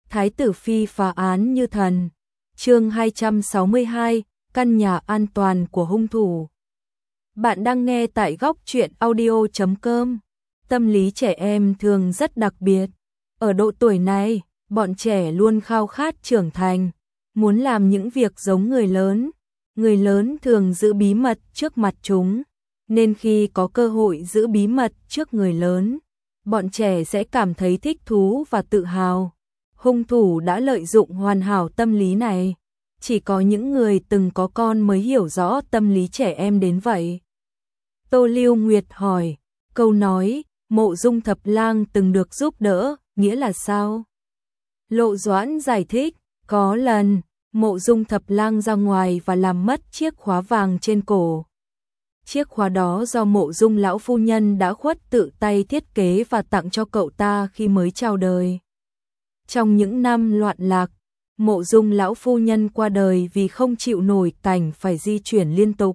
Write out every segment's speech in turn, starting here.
Thái tử phi phá án như thần. Chương 262, căn nhà an toàn của hung thủ. Bạn đang nghe tại góc truyện audio.com. Tâm lý trẻ em thường rất đặc biệt. Ở độ tuổi này, bọn trẻ luôn khao khát trưởng thành, muốn làm những việc giống người lớn. Người lớn thường giữ bí mật trước mặt chúng, nên khi có cơ hội giữ bí mật trước người lớn, bọn trẻ sẽ cảm thấy thích thú và tự hào. Hung thủ đã lợi dụng hoàn hảo tâm lý này. Chỉ có những người từng có con mới hiểu rõ tâm lý trẻ em đến vậy. Tô Lưu Nguyệt hỏi, câu nói, Mộ Dung Thập Lang từng được giúp đỡ, nghĩa là sao? Lộ Doãn giải thích, có lần, Mộ Dung Thập Lang ra ngoài và làm mất chiếc khóa vàng trên cổ. Chiếc khóa đó do Mộ Dung lão phu nhân đã khuất tự tay thiết kế và tặng cho cậu ta khi mới chào đời. Trong những năm loạn lạc, Mộ Dung lão phu nhân qua đời vì không chịu nổi cảnh phải di chuyển liên tục.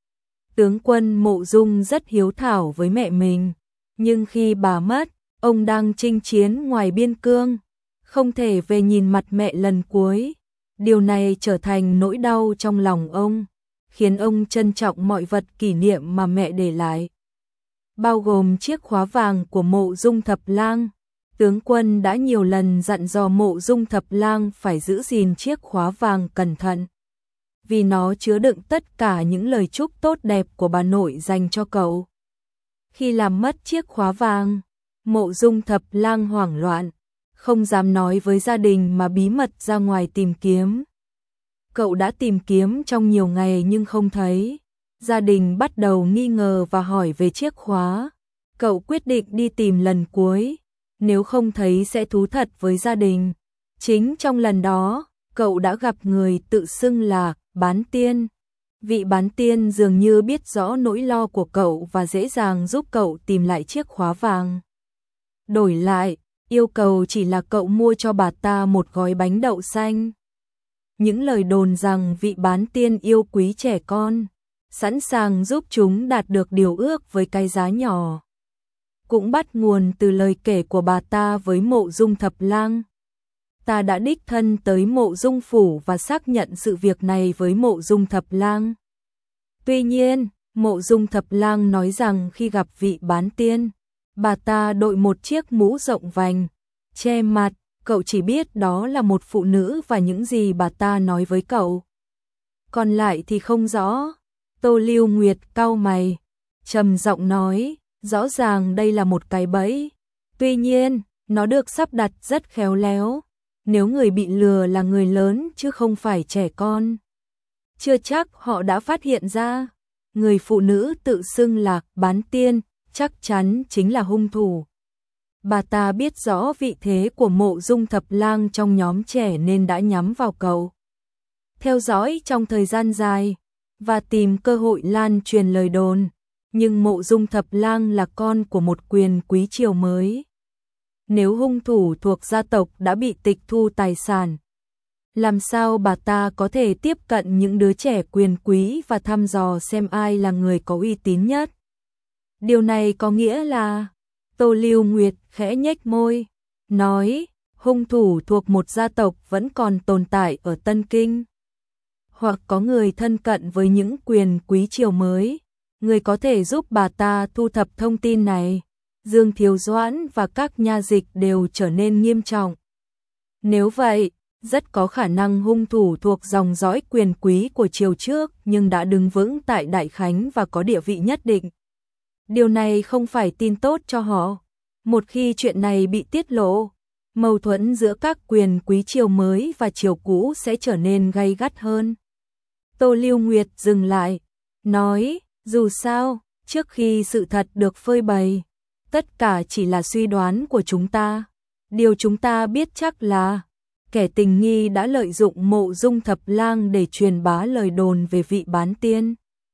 Tướng quân Mộ Dung rất hiếu thảo với mẹ mình, nhưng khi bà mất, ông đang chinh chiến ngoài biên cương, không thể về nhìn mặt mẹ lần cuối. Điều này trở thành nỗi đau trong lòng ông, khiến ông trân trọng mọi vật kỷ niệm mà mẹ để lại, bao gồm chiếc khóa vàng của Mộ Dung Thập Lang. Tướng quân đã nhiều lần dặn dò Mộ Dung Thập Lang phải giữ gìn chiếc khóa vàng cẩn thận, vì nó chứa đựng tất cả những lời chúc tốt đẹp của bà nội dành cho cậu. Khi làm mất chiếc khóa vàng, Mộ Dung Thập Lang hoảng loạn, không dám nói với gia đình mà bí mật ra ngoài tìm kiếm. Cậu đã tìm kiếm trong nhiều ngày nhưng không thấy. Gia đình bắt đầu nghi ngờ và hỏi về chiếc khóa. Cậu quyết định đi tìm lần cuối, nếu không thấy sẽ thú thật với gia đình. Chính trong lần đó, cậu đã gặp người tự xưng là Bán Tiên. Vị Bán Tiên dường như biết rõ nỗi lo của cậu và dễ dàng giúp cậu tìm lại chiếc khóa vàng. Đổi lại, yêu cầu chỉ là cậu mua cho bà ta một gói bánh đậu xanh. Những lời đồn rằng vị Bán Tiên yêu quý trẻ con, sẵn sàng giúp chúng đạt được điều ước với cái giá nhỏ, cũng bắt nguồn từ lời kể của bà ta với Mộ Dung Thập Lang. Ta đã đích thân tới Mộ Dung phủ và xác nhận sự việc này với Mộ Dung Thập Lang. Tuy nhiên, Mộ Dung Thập Lang nói rằng khi gặp vị Bán Tiên, bà ta đội một chiếc mũ rộng vành, che mặt, cậu chỉ biết đó là một phụ nữ và những gì bà ta nói với cậu. Còn lại thì không rõ. Tô Lưu Nguyệt cau mày, trầm giọng nói, rõ ràng đây là một cái bẫy. Tuy nhiên, nó được sắp đặt rất khéo léo. Nếu người bị lừa là người lớn chứ không phải trẻ con, chưa chắc họ đã phát hiện ra. Người phụ nữ tự xưng là Bán Tiên chắc chắn chính là hung thủ. Bà ta biết rõ vị thế của Mộ Dung Thập Lang trong nhóm trẻ nên đã nhắm vào cậu. Theo dõi trong thời gian dài và tìm cơ hội lan truyền lời đồn. Nhưng Mộ Dung Thập Lang là con của một quyền quý triều mới. Nếu hung thủ thuộc gia tộc đã bị tịch thu tài sản, làm sao bà ta có thể tiếp cận những đứa trẻ quyền quý và thăm dò xem ai là người có uy tín nhất? Điều này có nghĩa là... Tô Lưu Nguyệt khẽ nhếch môi, nói, hung thủ thuộc một gia tộc vẫn còn tồn tại ở Tân Kinh. Hoặc có người thân cận với những quyền quý triều mới, người có thể giúp bà ta thu thập thông tin này. Dương Thiếu Doãn và các nha dịch đều trở nên nghiêm trọng. Nếu vậy, rất có khả năng hung thủ thuộc dòng dõi quyền quý của triều trước nhưng đã đứng vững tại Đại Khánh và có địa vị nhất định. Điều này không phải tin tốt cho họ. Một khi chuyện này bị tiết lộ, mâu thuẫn giữa các quyền quý triều mới và triều cũ sẽ trở nên gay gắt hơn. Tô Lưu Nguyệt dừng lại, nói, dù sao, trước khi sự thật được phơi bày, tất cả chỉ là suy đoán của chúng ta. Điều chúng ta biết chắc là kẻ tình nghi đã lợi dụng Mộ Dung Thập Lang để truyền bá lời đồn về vị Bán Tiên,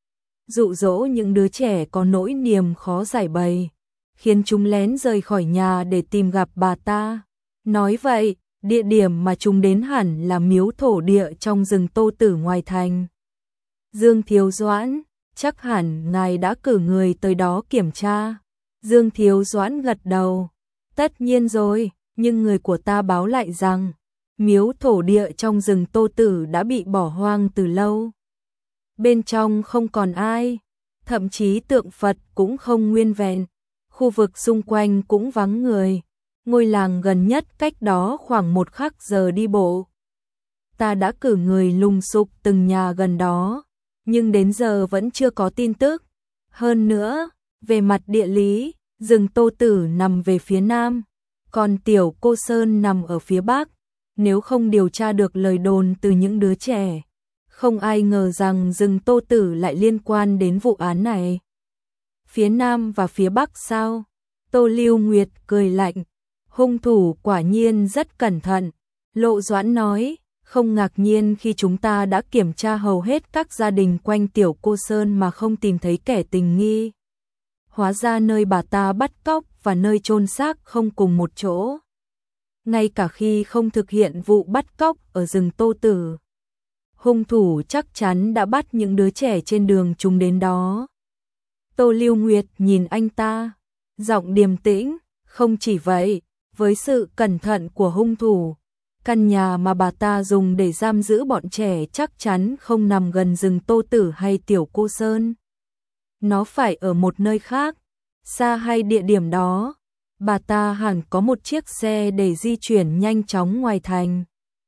dụ dỗ những đứa trẻ có nỗi niềm khó giải bày, khiến chúng lén rời khỏi nhà để tìm gặp bà ta. Nói vậy, địa điểm mà chúng đến hẳn là miếu thổ địa trong rừng Tô Tử ngoài thành. Dương Thiếu Doãn, chắc hẳn ngài đã cử người tới đó kiểm tra. Dương Thiếu Doãn gật đầu. Tất nhiên rồi, nhưng người của ta báo lại rằng miếu thổ địa trong rừng Tô Tử đã bị bỏ hoang từ lâu. Bên trong không còn ai, thậm chí tượng Phật cũng không nguyên vẹn, khu vực xung quanh cũng vắng người. Ngôi làng gần nhất cách đó khoảng 1 khắc giờ đi bộ. Ta đã cử người lùng sục từng nhà gần đó, nhưng đến giờ vẫn chưa có tin tức. Hơn nữa, về mặt địa lý, rừng Tô Tử nằm về phía nam, còn Tiểu Cô Sơn nằm ở phía bắc. Nếu không điều tra được lời đồn từ những đứa trẻ, không ai ngờ rằng rừng Tô Tử lại liên quan đến vụ án này. Phía nam và phía bắc sao? Tô Lưu Nguyệt cười lạnh. Hung thủ quả nhiên rất cẩn thận. Lộ Doãn nói, không ngạc nhiên khi chúng ta đã kiểm tra hầu hết các gia đình quanh Tiểu Cô Sơn mà không tìm thấy kẻ tình nghi. Hóa ra nơi bà ta bắt cóc và nơi chôn xác không cùng một chỗ. Ngay cả khi không thực hiện vụ bắt cóc ở rừng Tô Tử, hung thủ chắc chắn đã bắt những đứa trẻ trên đường chúng đến đó. Tô Lưu Nguyệt nhìn anh ta, giọng điềm tĩnh, không chỉ vậy, với sự cẩn thận của hung thủ, căn nhà mà bà ta dùng để giam giữ bọn trẻ chắc chắn không nằm gần rừng Tô Tử hay Tiểu Cô Sơn. Nó phải ở một nơi khác, xa hay địa điểm đó. Bà ta hẳn có một chiếc xe để di chuyển nhanh chóng ngoài thành.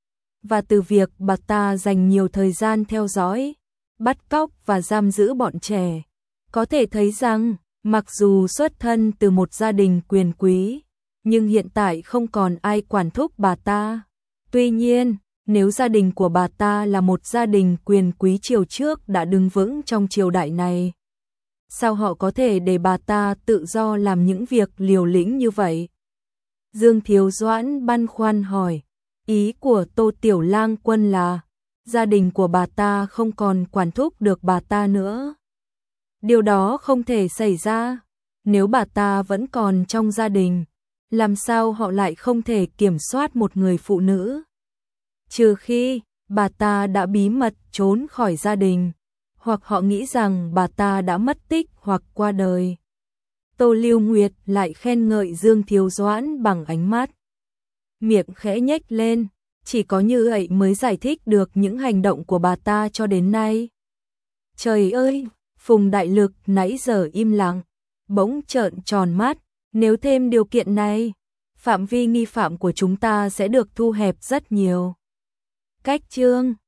Và từ việc bà ta dành nhiều thời gian theo dõi, bắt cóc và giam giữ bọn trẻ, có thể thấy rằng, mặc dù xuất thân từ một gia đình quyền quý, nhưng hiện tại không còn ai quản thúc bà ta. Tuy nhiên, nếu gia đình của bà ta là một gia đình quyền quý triều trước đã đứng vững trong triều đại này, sao họ có thể để bà ta tự do làm những việc liều lĩnh như vậy? Dương Thiếu Doãn băn khoăn hỏi, ý của Tô Tiểu Lang Quân là, gia đình của bà ta không còn quản thúc được bà ta nữa. Điều đó không thể xảy ra, nếu bà ta vẫn còn trong gia đình, làm sao họ lại không thể kiểm soát một người phụ nữ? Trừ khi, bà ta đã bí mật trốn khỏi gia đình, hoặc họ nghĩ rằng bà ta đã mất tích hoặc qua đời. Tô Lưu Nguyệt lại khen ngợi Dương Thiếu Doãn bằng ánh mắt. Miệng khẽ nhếch lên, chỉ có như vậy mới giải thích được những hành động của bà ta cho đến nay. Trời ơi, Phùng Đại Lực nãy giờ im lặng, bỗng trợn tròn mắt, nếu thêm điều kiện này, phạm vi nghi phạm của chúng ta sẽ được thu hẹp rất nhiều. Cách chương